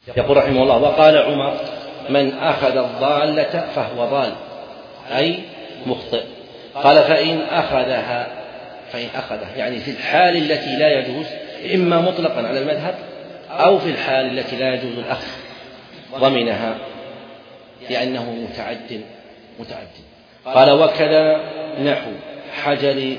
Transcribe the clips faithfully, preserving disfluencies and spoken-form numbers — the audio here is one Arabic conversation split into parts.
يقول رحمه الله: وقال عمر: من أخذ الضالة فهو ضال، أي مخطئ. قال: فإن أخذها فإن أخذها يعني في الحال التي لا يجوز، إما مطلقا على المذهب أو في الحال التي لا يجوز الأخذ، ضمنها لأنه متعد متعد. قال: وكذا نحو حجر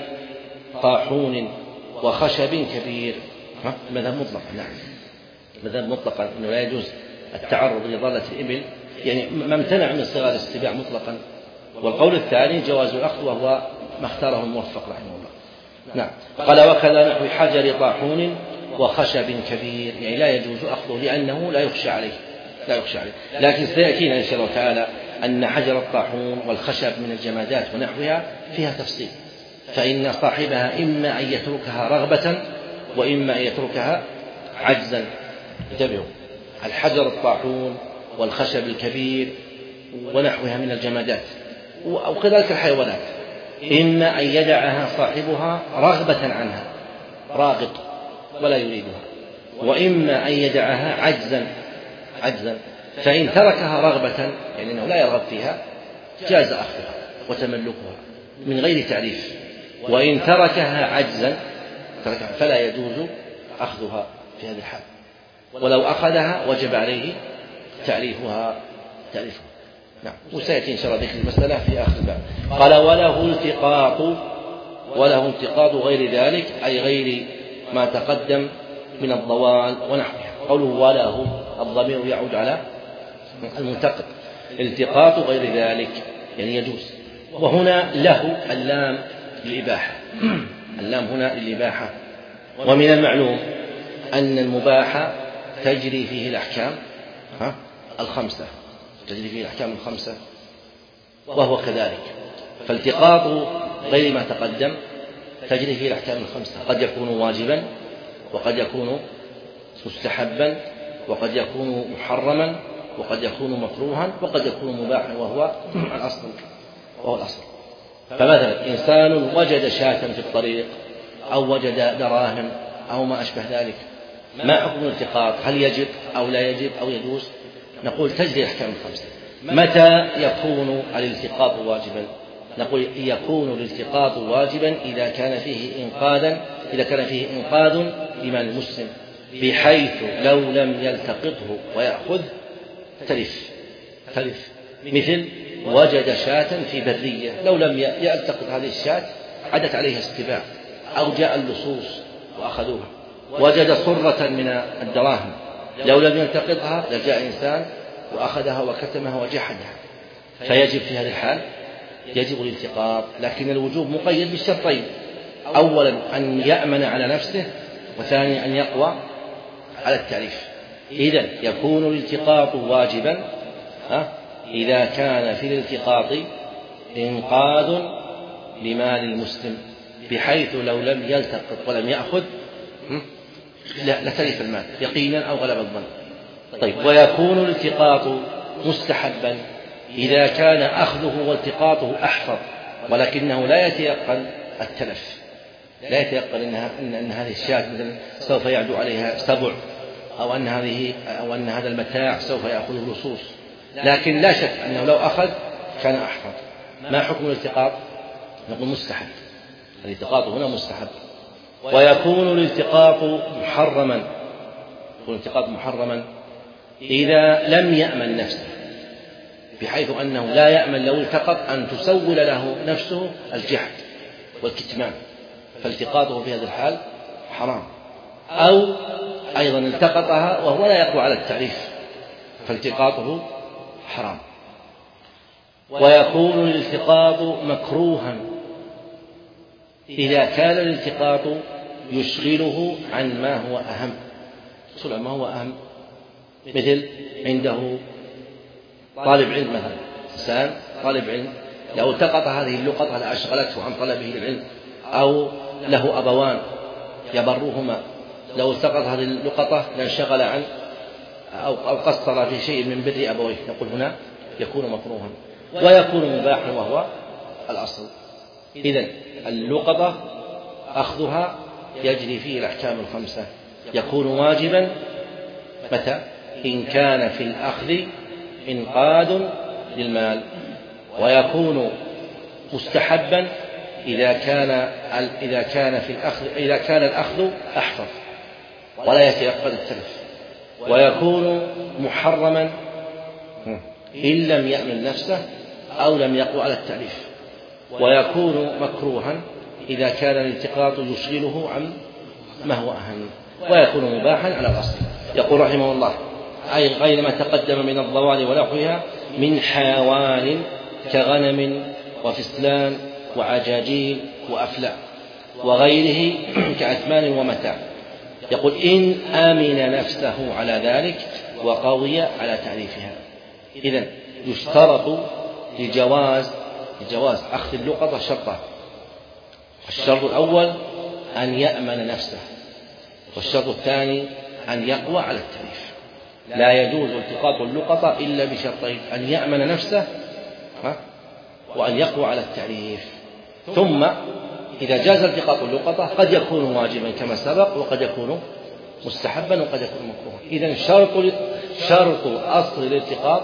طاحون وخشب كبير. مذهب مطلقا، نعم، مذهب مطلقا أنه لا يجوز التعرض لضالة الإبل، يعني ما امتنع من صغار السباع مطلقا. والقول الثاني جواز الأخذ، وهو ما اختاره الموفق رحمه الله. نعم. قال: وكذا نحو حجر طاحون وخشب كبير، يعني لا يجوز أخذه لأنه لا يخشى عليه لا يخشى عليه لكن سيأتينا إن شاء الله تعالى أن حجر الطاحون والخشب من الجمادات ونحوها فيها تفصيل، فإن صاحبها إما أن يتركها رغبة وإما أن يتركها عجزا. انتبهوا: الحجر الطاحون والخشب الكبير ونحوها من الجمادات أو كذلك الحيوانات، إما أن يدعها صاحبها رغبة عنها، راغب ولا يريدها، وإما أن يدعها عجزا عجزا فإن تركها رغبة يعني أنه لا يرغب فيها جاز أخذها وتملكها من غير تعريف، وإن تركها عجزا فلا يجوز أخذها في هذه الحال، ولو أخذها وجب عليه تعريفها تعريفها نعم. وسيأتي إن شاء الله ذكر المسألة في آخر الباب. قال: وله التقاط وله التقاط غير ذلك، أي غير ما تقدم من الضوال ونحوها. قوله وله الضمير يعود على الملتقط، التقاط غير ذلك يعني يجوز. وهنا له اللام للإباحة، اللام هنا للإباحة. ومن المعلوم أن المباح تجري فيه الأحكام الخمسة تجري فيه الأحكام الخمسة وهو كذلك، فالتقاط غير ما تقدم تجري فيه الأحكام الخمسة، قد يكون واجبا وقد يكون مستحبا وقد يكون محرما وقد يكون مكروها وقد يكون مباحا، وهو الأصل وهو الأصل. فمثلا إنسان وجد شاة في الطريق أو وجد دراهم أو ما أشبه ذلك، ما حكم الالتقاط؟ هل يجب أو لا يجب أو يجوز؟ نقول تجري الأحكام الخمسة. متى يكون الالتقاط واجبا؟ نقول يكون الالتقاط واجبا إذا كان فيه إنقاذا إذا كان فيه إنقاذ لمال المسلم، بحيث لو لم يلتقطه ويأخذ تلف تلف مثل وجد شاة في برية، لو لم يلتقط هذه الشاة عدت عليها السباع أو جاء اللصوص وأخذوها. وجد صرة من الدراهم، لو لم يلتقطها لجاء إنسان وأخذها وكتمها وجحدها، فيجب في هذه الحال يجب الالتقاط، لكن الوجوب مقيد بالشرطين: أولا أن يأمن على نفسه، وثانيا أن يقوى على التعريف. إذن يكون الالتقاط واجبا إذا كان في الالتقاط إنقاذ لمال المسلم، بحيث لو لم يلتقط ولم يأخذ لتلف المال يقينا أو غلب الظن. طيب، ويكون الالتقاط مستحبا إذا كان أخذه والتقاطه أحفظ، ولكنه لا يتيقن التلف، لا يتيقن إن, إن, إن هذه الشاة مثلا سوف يعدو عليها سبع، أو أن هذه أو أن هذا المتاع سوف يأخذه اللصوص، لكن لا شك أنه لو أخذ كان أحفظ. ما حكم الالتقاط؟ نقول مستحب، الالتقاط هنا مستحب. ويكون الالتقاط محرما يكون الالتقاط محرما إذا لم يأمن نفسه، بحيث أنه لا يأمن لو التقط أن تسول له نفسه الجحد والكتمان، فالتقاطه في هذا الحال حرام. أو أيضا التقطها وهو لا يقوى على التعريف، فالتقاطه حرام. ويكون الالتقاط مكروها إذا كان الالتقاط يشغله عن ما هو أهم. سؤال ما هو أهم؟ مثل عنده طالب علم مثلا، إنسان طالب علم لو التقط هذه اللقطة لأشغلته عن طلبه العلم، أو له أبوان يبرهما، لو التقط هذه اللقطة لانشغل عن أو قصر في شيء من بر أبويه، نقول هنا يكون مكروها. ويكون مباحا وهو الأصل. إذن اللقطة أخذها يجري فيه الأحكام الخمسة. يكون واجبا متى؟ إن كان في الأخذ إنقاذ للمال، ويكون مستحبا إذا كان إذا كان في الأخذ إذا كان الأخذ أحفظ ولا يتيقن التلف، ويكون محرما إن لم يأمن نفسه أو لم يقوى على التأليف، ويكون مكروها إذا كان الالتقاط يشغله عن ما هو أهم، ويكون مباحا على الأصل. يقول رحمه الله: أي غير ما تقدم من الضوال ونحوها من حيوان كغنم وفسلان وعجاجيل وأفلاع وغيره كأثمان ومتاع. يقول: إن آمن نفسه على ذلك وقوي على تعريفها. إذن يشترط لجواز لجواز أخذ اللقطة شرطان: الشرط الأول أن يأمن نفسه، والشرط الثاني أن يقوى على التعريف. لا يجوز التقاط اللقطة إلا بشرطين: أن يأمن نفسه وأن يقوى على التعريف. ثم إذا جاز التقاط اللقطة قد يكون واجبا كما سبق، وقد يكون مستحبا، وقد يكون مكروها. إذن شرط شرط أصل الالتقاط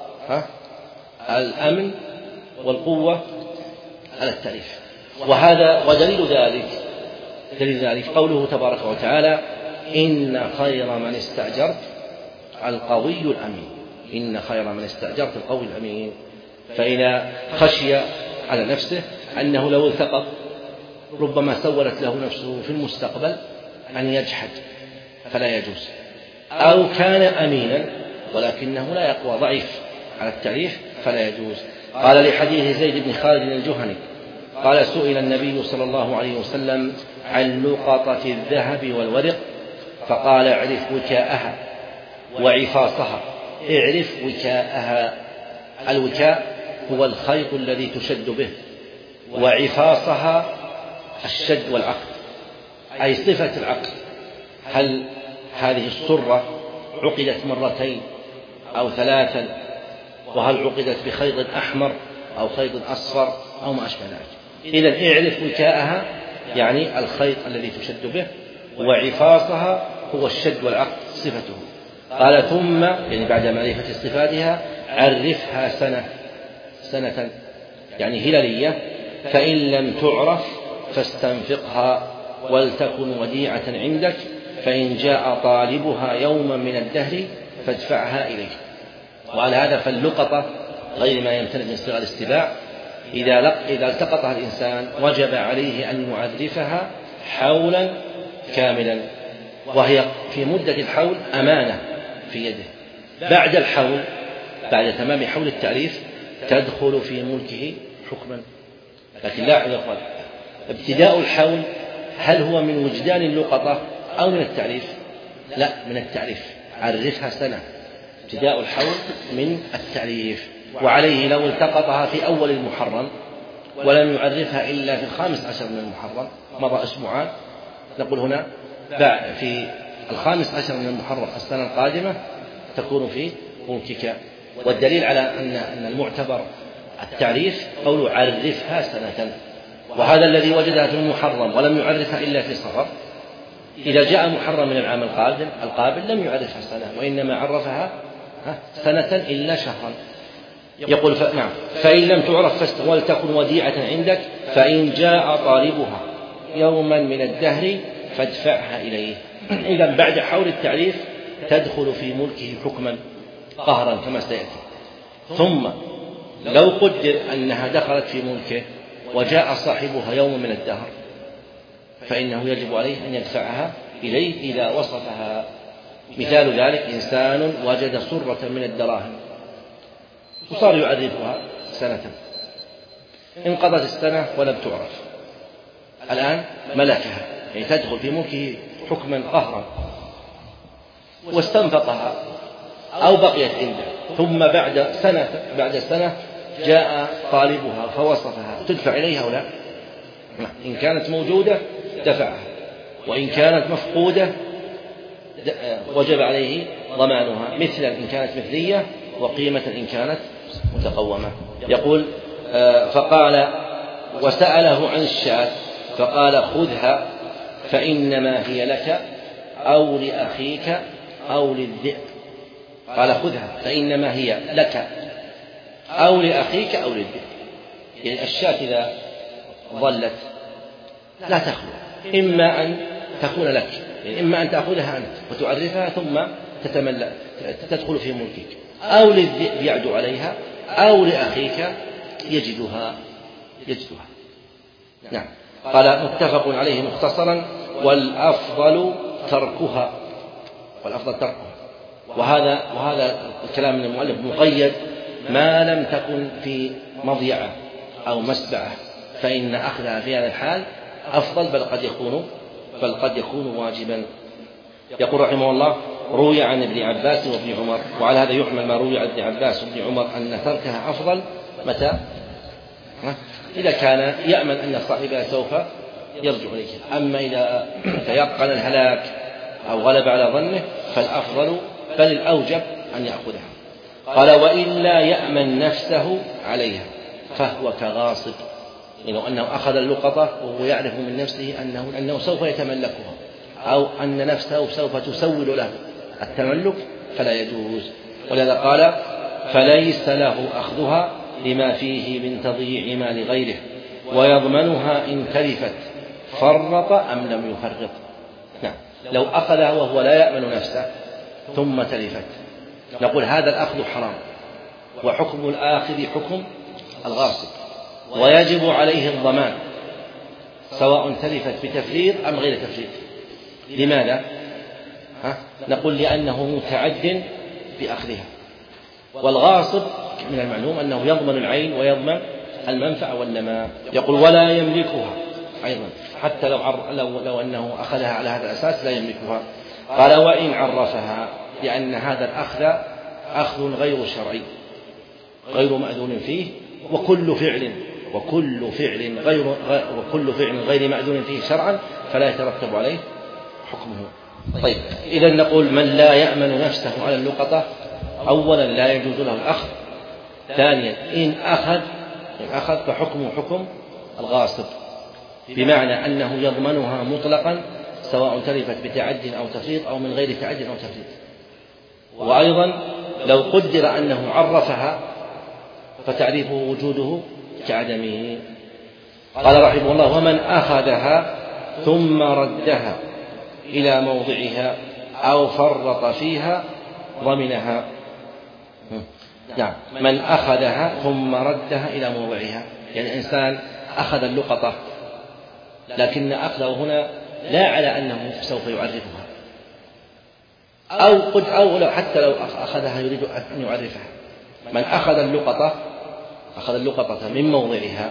الأمن والقوة على التعريف. وهذا ودليل ذلك دليل ذلك قوله تبارك وتعالى: إن خير من استأجرت القوي الأمين. إن خير من استأجرت القوي الأمين. فإذا خشي على نفسه أنه لو التقط ربما سولت له نفسه في المستقبل أن يجحد فلا يجوز، أو كان أمينا ولكنه لا يقوى ضعيف على التعريف فلا يجوز. قال لحديث زيد بن خالد الجهني قال: سئل النبي صلى الله عليه وسلم عن لقطة الذهب والورق فقال: اعرف وكاءها وعفاصها. اعرف وكاءها. الوكاء هو الخيط الذي تشد به، وعفاصها الشد والعقد، أي صفة العقد. هل هذه السرة عقدت مرتين أو ثلاثا؟ وهل عقدت بخيط أحمر أو خيط أصفر أو ما أشبه ذلك؟ إذن اعرف وكاءها يعني الخيط الذي تشد به، وعفاصها هو الشد والعقد صفته. قال: ثم يعني بعد معرفة صفاتها عرفها سنة سنة يعني هلالية، فإن لم تعرف فاستنفقها ولتكن وديعة عندك، فإن جاء طالبها يوما من الدهر فادفعها إليه. وعلى هذا فاللقطة غير ما يمتنع من صيغ الاستباع إذا إذا التقطها الإنسان وجب عليه أن يعرفها حولا كاملا، وهي في مدة الحول أمانة في يده. بعد الحول بعد تمام حول التعريف تدخل في ملكه حكما. لكن لا يقال ابتداء الحول هل هو من وجدان اللقطة أو من التعريف؟ لا، من التعريف. عرفها سنة. ابتداء الحول من التعريف. وعليه لو التقطها في أول المحرم ولم يعرفها إلا في الخامس عشر من المحرم، مضى أسبوعان، نقول هنا في الخامس عشر من المحرم السنة القادمة تكون في ملكك. والدليل على أن المعتبر التعريف قول عرفها سنة. وهذا الذي وجدها في المحرم ولم يعرفها إلا في صفر، إذا جاء محرم من العام القادم القابل لم يعرفها سنة، وإنما عرفها سنة إلا شهرا. يقول: ف... نعم فإن لم تعرف ولتكن وديعة عندك، فإن جاء طالبها يوما من الدهر فادفعها إليه. إذا بعد حول التعريف تدخل في ملكه حكما قهرا كما سيأتي. ثم لو قدر أنها دخلت في ملكه وجاء صاحبها يوم من الدهر فإنه يجب عليه أن يدفعها إليه إذا وصفها. مثال ذلك: إنسان وجد سرة من الدراهم وصار يعرفها سنة، انقضت السنة ولم تعرف، الآن ملكها، يعني تدخل في ملكه حكما قهرا، واستنفقها أو بقيت عنده، ثم بعد سنة بعد سنة جاء طالبها فوصفها، تدفع إليها أو لا؟ إن كانت موجودة دفعها، وإن كانت مفقودة وجب عليه ضمانها، مثلا إن كانت مثلية، وقيمة إن كانت متقومة. يقول: فقال وسأله عن الشاة فقال: خذها فإنما هي لك أو لأخيك أو للذئب. قال خذها فإنما هي لك أو لأخيك أو للذئب. يعني الشاة إذا ظلت لا تخلو، إما أن تكون لك، يعني إما أن تأخذها أنت وتعرفها ثم تتملأ تدخل في ملكك، أو للذئب يعدو عليها، أو لأخيك يجدها يجدها نعم. قال متفق عليه مختصرا: والأفضل تركها، والأفضل تركها. وهذا وهذا الكلام من المؤلف مقيد ما لم تكن في مضيعة أو مسبعة، فإن أخذها في هذا الحال أفضل، بل قد يكون بل قد يكون واجبا. يقول رحمه الله: روي عن ابن عباس وابن عمر، وعلى هذا يحمل ما روي عن ابن عباس وابن عمر أن تركها أفضل متى؟ إذا كان يأمن أن صاحبها سوف يرجع إليه. أما إذا تيقن الهلاك أو غلب على ظنه فالأفضل بل الأوجب أن يأخذها. قال: وإلا يأمن نفسه عليها فهو كغاصب، يعني أنه أخذ اللقطة وهو يعرف من نفسه أنه, أنه سوف يتملكها، أو أن نفسه سوف تسول له التملك، فلا يجوز. ولذا قال: فليس له أخذها لما فيه من تضييع مال غيره، ويضمنها إن تلفت فرط أم لم يفرط. نعم، لو أخذها وهو لا يأمن نفسه ثم تلفت نقول هذا الأخذ حرام، وحكم الآخذ حكم الغاصب، ويجب عليه الضمان سواء تلفت بتفريط أم غير تفريط. لماذا؟ ها؟ نقول لأنه متعد بأخذها، والغاصب من المعلوم أنه يضمن العين ويضمن المنفعة والنماء. يقول: ولا يملكها أيضا، حتى لو, عر... لو... لو أنه أخذها على هذا الأساس لا يملكها. قال: وإن عرفها، لأن هذا الأخذ أخذ غير شرعي غير مأذون فيه، وكل فعل وكل فعل غير وكل فعل غير مأذون فيه شرعا فلا يترتب عليه حكمه. طيب، إذا نقول من لا يأمن نفسه على اللقطة أولا لا يجوز له الأخذ. ثانيا إن أخذ إن أخذ فحكمه حكم الغاصب، بمعنى أنه يضمنها مطلقا سواء تلفت بتعد أو تفريط أو من غير تعد أو تفريط. وأيضا لو قدر أنه عرفها فتعريفه وجوده كعدمه. قال رحمه الله: ومن أخذها ثم ردها إلى موضعها أو فرط فيها ضمنها. نعم، من أخذها ثم ردها إلى موضعها، يعني إنسان أخذ اللقطة لكن أخذه هنا لا على أنه سوف يعرفها، أو قد أو لو حتى لو أخذها يريد أن يعرفها. من أخذ اللقطة أخذ اللقطة من موضعها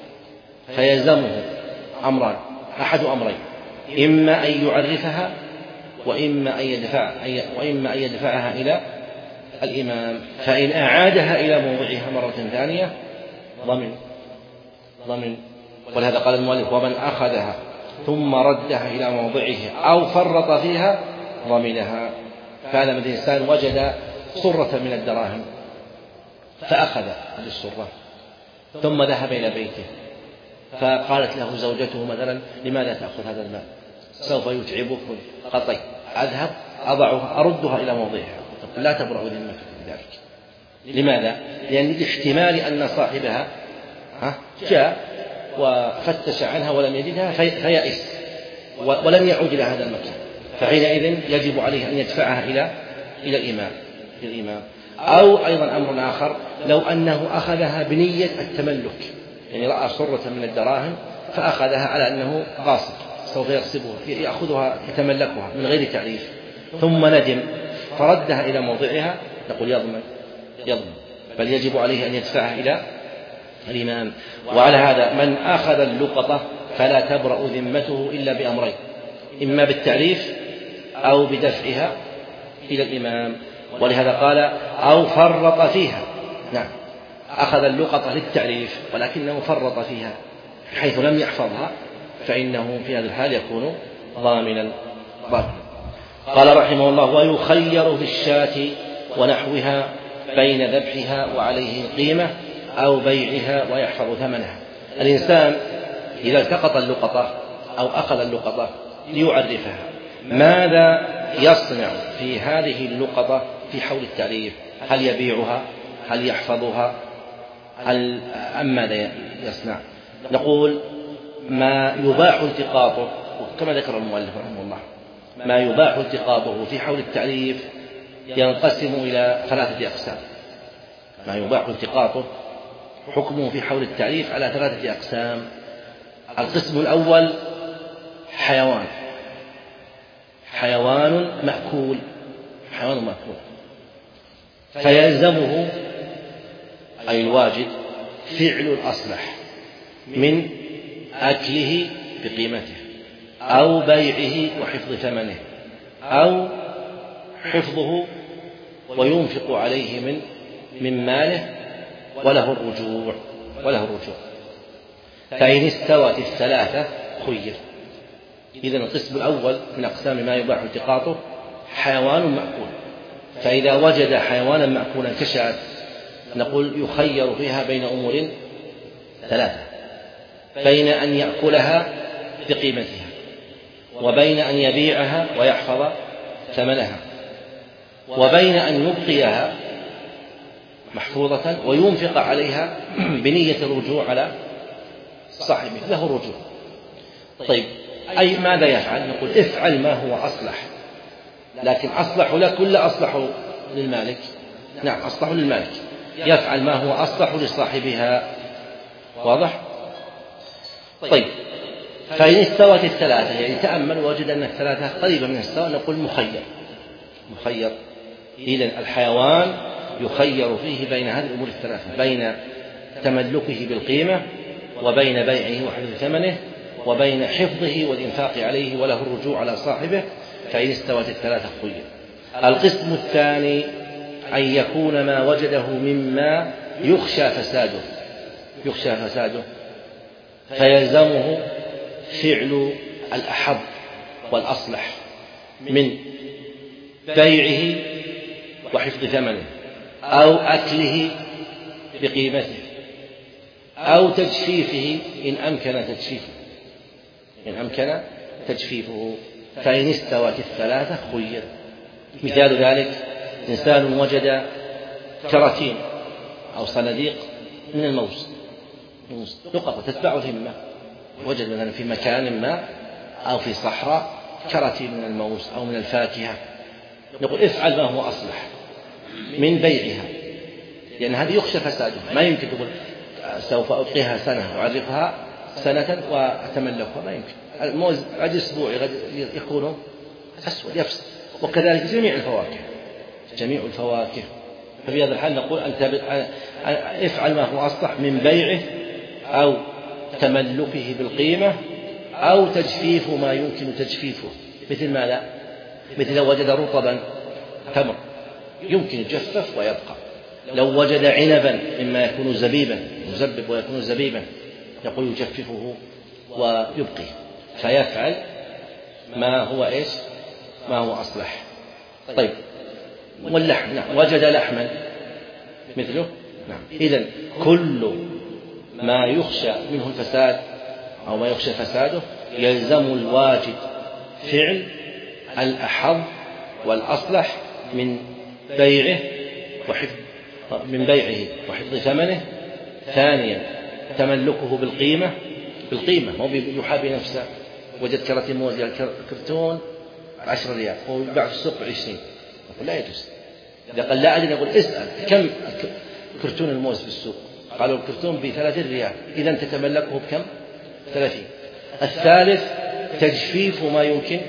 فيلزمه أمران، أحد أمرين: إما أن يعرفها وإما أن يدفع وإما أن يدفعها إلى الإمام. فإن أعادها إلى موضعها مرة ثانية ضمن ضمن ولهذا قال المؤلف: ومن أخذها ثم ردها إلى موضعها أو فرط فيها ضمنها. كان من الإنسان وجد صرة من الدراهم فأخذ هذه الصرة ثم ذهب إلى بيته، فقالت له زوجته مثلا: لماذا تأخذ هذا المال؟ سوف يتعبك. قال: طيب أذهب أضعها أردها إلى موضعها. لا تبرأ ذمتك بذلك. لماذا؟ لأن الاحتمال أن صاحبها جاء وفتش عنها ولم يجدها فيأس ولم يعود إلى هذا المكان، فحينئذ يجب عليه أن يدفعها إلى إلى الإمام الإمام أو أيضا أمر آخر: لو أنه أخذها بنية التملك، يعني رأى صرة من الدراهم فأخذها على أنه غاصب سوف يغصبها يأخذها يتملكها من غير تعريف، ثم ندم فردها إلى موضعها، نقول يضمن يضمن بل يجب عليه أن يدفعها إلى الإمام. وعلى هذا من أخذ اللقطة فلا تبرأ ذمته إلا بأمرين: إما بالتعريف أو بدفعها إلى الإمام. ولهذا قال: أو فرط فيها. نعم، أخذ اللقطة للتعريف ولكنه فرط فيها حيث لم يحفظها، فإنه في هذا الحال يكون ضامنا ضامنا. قال رحمه الله: ويخير في الشاة ونحوها بين ذبحها وعليه القيمة أو بيعها ويحفظ ثمنها. الإنسان إذا التقط اللقطة أو أخذ اللقطة ليعرفها، ماذا يصنع في هذه اللقطة في حول التعريف؟ هل يبيعها؟ هل يحفظها؟ هل أم ماذا يصنع؟ نقول ما يباح التقاطه كما ذكر المؤلف رحمه الله، ما يباح التقاطه في حول التعريف ينقسم إلى ثلاثة أقسام. ما يباح التقاطه حكمه في حول التعريف على ثلاثة أقسام. القسم الأول حيوان حيوان مأكول حيوان مأكول فيلزمه أي الواجد فعل الأصلح من أكله بقيمته أو بيعه وحفظ ثمنه أو حفظه وينفق عليه من من ماله وله الرجوع وله الرجوع فإن استوت الثلاثة خير. إذن القسم الأول من أقسام ما يباح التقاطه حيوان مأكول، فإذا وجد حيوانا مأكولا كشاة نقول يخير فيها بين أمور ثلاثة: بين أن يأكلها بقيمتها، وبين أن يبيعها ويحفظ ثمنها، وبين أن يبقيها محفوظة وينفق عليها بنية الرجوع على صاحبه له الرجوع. طيب أي ماذا يفعل؟ نقول افعل ما هو أصلح، لكن أصلح لك ولا أصلح للمالك؟ نعم أصلح للمالك، يفعل ما هو أصلح لصاحبها. واضح؟ طيب فإن استوت الثلاثة يعني تأمل وجد أن الثلاثة قريبة من السواء نقول مخير مخير إذن الحيوان يخير فيه بين هذه الأمور الثلاثة: بين تملكه بالقيمة، وبين بيعه وحفظ ثمنه، وبين حفظه والإنفاق عليه وله الرجوع على صاحبه. فإن استوت الثلاثة خير. القسم الثاني أن يكون ما وجده مما يخشى فساده يخشى فساده فيلزمه فعل الأحب والأصلح من بيعه وحفظ ثمنه أو أكله بقيمته أو تجفيفه إن أمكن تجفيفه إن أمكن تجفيفه فإن استوت الثلاثة خير. مثال ذلك: إنسان وجد كراتين أو صناديق من الموز نقط تتبع الهمة، وجد مثلا في مكان ما أو في صحراء كراتين من الموز أو من الفاكهة، نقول افعل ما هو أصلح من بيعها، لأن هذه يخشى فسادها. ما يمكن تقول سوف أبقيها سنة وأعرفها سنة وأتملكها، ما يمكن. الموز بعد أسبوع يكون أسود يفسد، وكذلك جميع الفواكه جميع الفواكه ففي هذا الحال نقول أنت افعل ما هو أصلح من بيعه أو تملكه بالقيمة أو تجفيف ما يمكن تجفيفه. مثل ما لا مثل لو وجد رطبا تمر يمكن يجفف ويبقى، لو وجد عنبا مما يكون زبيبا مزبب ويكون زبيبا يقول يجففه ويبقي، فيفعل ما هو إيش ما هو أصلح. طيب واللحم نعم وجد لحما مثله نعم. إذن كل ما يخشى منه الفساد أو ما يخشى فساده يلزم الواجد فعل الأحظ والأصلح من بيعه وحفظ من بيعه وحفظ ثمنه. ثانيا تملكه بالقيمة بالقيمة مو يحابي نفسه. وجد كرتين موز كرتون عشر ريال ويباع في السوق بعشرين، يقول لا يجوز. إذا قال لا أدري نقول اسأل كم كرتون الموز في السوق، قالوا الكرتون بثلاثين ريال، إذا تتملكه بكم؟ ثلاثين. الثالث تجفيف ما يمكن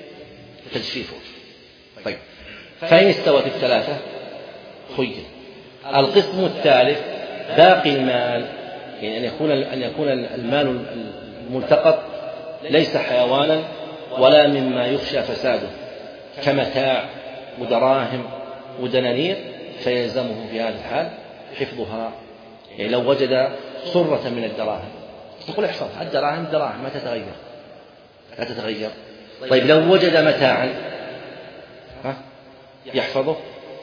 تجفيفه. طيب فإن استوت الثلاثة خير. القسم الثالث باقي المال، يعني أن يكون أن يكون المال الملتقط ليس حيوانا ولا مما يخشى فساده كمتاع ودراهم ودنانير، فيلزمه في هذا الحال حفظها. يعني لو وجد صرة من الدراهم نقول احفظها، الدراهم دراهم ما تتغير لا تتغير. طيب لو وجد متاعا يحفظه،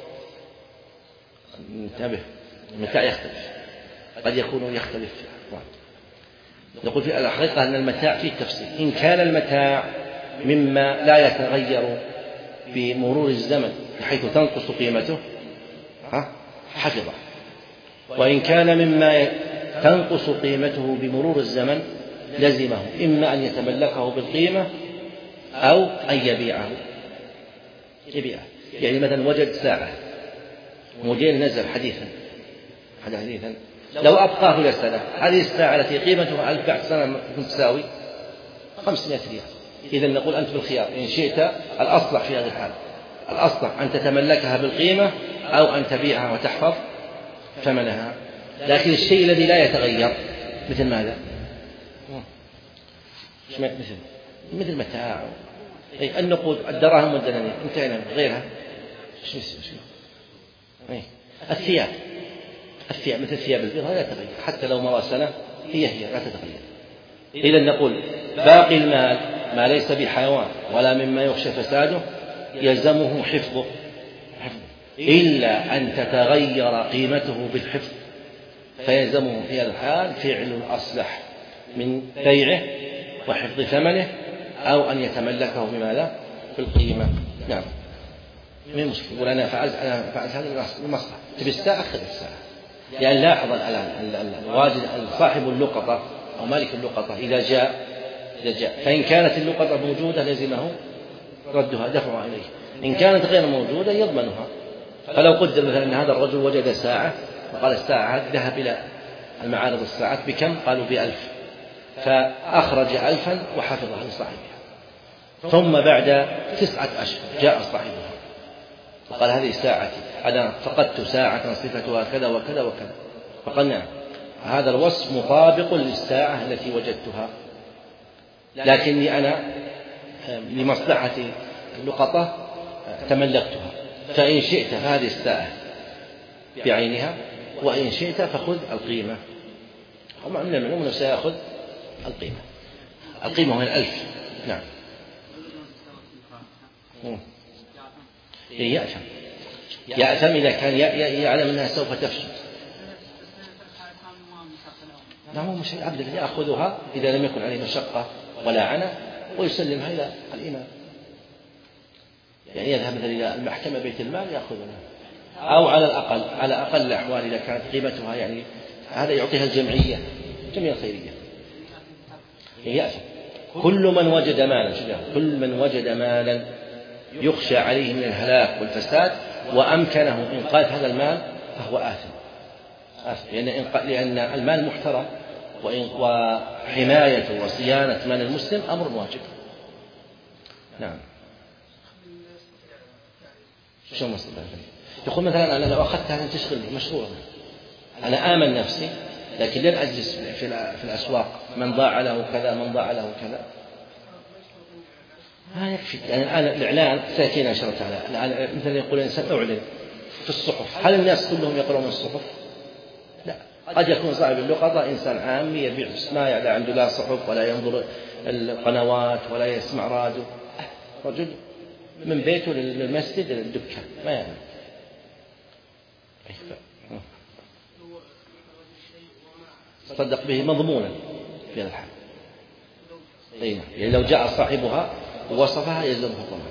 انتبه المتاع يختلف، قد يكون يختلف. نقول في الحقيقة أن المتاع فيه تفصيل. إن كان المتاع مما لا يتغير بمرور الزمن بحيث تنقص قيمته حفظه، وإن كان مما تنقص قيمته بمرور الزمن لزمه إما أن يتملكه بالقيمة أو أن يبيعه يبيعه يعني مثلا وجد ساعة موديل نزل حديثا حديثا لو أبقاه إلى سنة، هذه الساعة التي قيمتها ألف بعد سنة تساوي خمسمائة ريال. إذا نقول أنت بالخيار، إن شئت الأصلح في هذه الحالة الأصلح أن تتملكها بالقيمة أو أن تبيعها وتحفظ ثمنها. لكن الشيء الذي لا يتغير مثل ماذا؟ مثل مثل متاع أي النقود الدراهم والدنانير انتهينا، غيرها شو شو الثياب الثياب مثل ثياب البيض لا تتغير حتى لو مضى سنة هي هي لا تتغير. إذا نقول باقي المال ما ليس بحيوان ولا مما يخشى فساده يلزمه حفظه إلا أن تتغير قيمته بالحفظ، فيلزمه في هذا الحال فعل الأصلح من بيعه وحفظ ثمنه أو أن يتملكه بماذا؟ بالقيمة. نعم من مشكلة يقول أنا فعلت أنا فعلت هذا المصلحة تبي الساعة أخذ الساعة. يعني لاحظ الآن الواجد صاحب اللقطة أو مالك اللقطة إذا جاء إذا جاء فإن كانت اللقطة موجودة لزمه ردها دفعها إليه، إن كانت غير موجودة يضمنها. فلو قدر مثلا أن هذا الرجل وجد ساعة وقال الساعة هذه ذهب إلى المعارض الساعات بكم؟ قالوا بألف، فأخرج ألفا وحفظها لصاحبها، ثم بعد تسعة أشهر جاء صاحبها وقال هذه ساعتي أنا فقدت ساعة صفتها كذا وكذا وكذا، فقال نعم هذا الوصف مطابق للساعة التي وجدتها، لكني أنا لمصلحة اللقطة تملكتها، فإن شئت فهذه الساعة بعينها وإن شئت فخذ القيمة. ومع من المعلوم أنه سيأخذ القيمة القيمة هي الألف. نعم يأثم يأثم إذا كان يعلم أنها سوف تفشل. نعم هو مش العبد الذي يأخذها إذا لم يكن عليه مشقة ولا عنى ويسلمها إلى الإمام، يعني يذهب مثلا إلى المحكمة بيت المال يأخذها، أو على الأقل على أقل الأحوال إذا كانت قيمتها يعني هذا يعطيها الجمعية الجمعية الخيرية. يأثم كل من وجد مالا كل من وجد مالا يخشى عليه من الهلاك والفساد وأمكنه إنقاذ هذا المال فهو آثم آثم لأن, لأن المال محترم وحماية وصيانة مال المسلم أمر واجب. نعم شو مصدر يقول مثلا أنا لو أخذتها أن تشغلني مشروع، أنا آمن نفسي لكن لن أجلس في الأسواق من ضاع له كذا من ضاع له كذا، ما يكفي. يعني الآن الإعلان سيأتينا إن شاء الله تعالى. الآن مثلا يقول الإنسان أعلن في الصحف، هل الناس كلهم يقرؤون الصحف؟ لا، قد يكون صاحب اللقطة إنسان عامي يبيع ما يعني عنده لا صحف ولا ينظر القنوات ولا يسمع راديو، رجل من بيته للمسجد للدكان ما يعني. صدق به مضمونا في هذا الحال. يعني لو جاء صاحبها ووصفها يلزمه الضمان.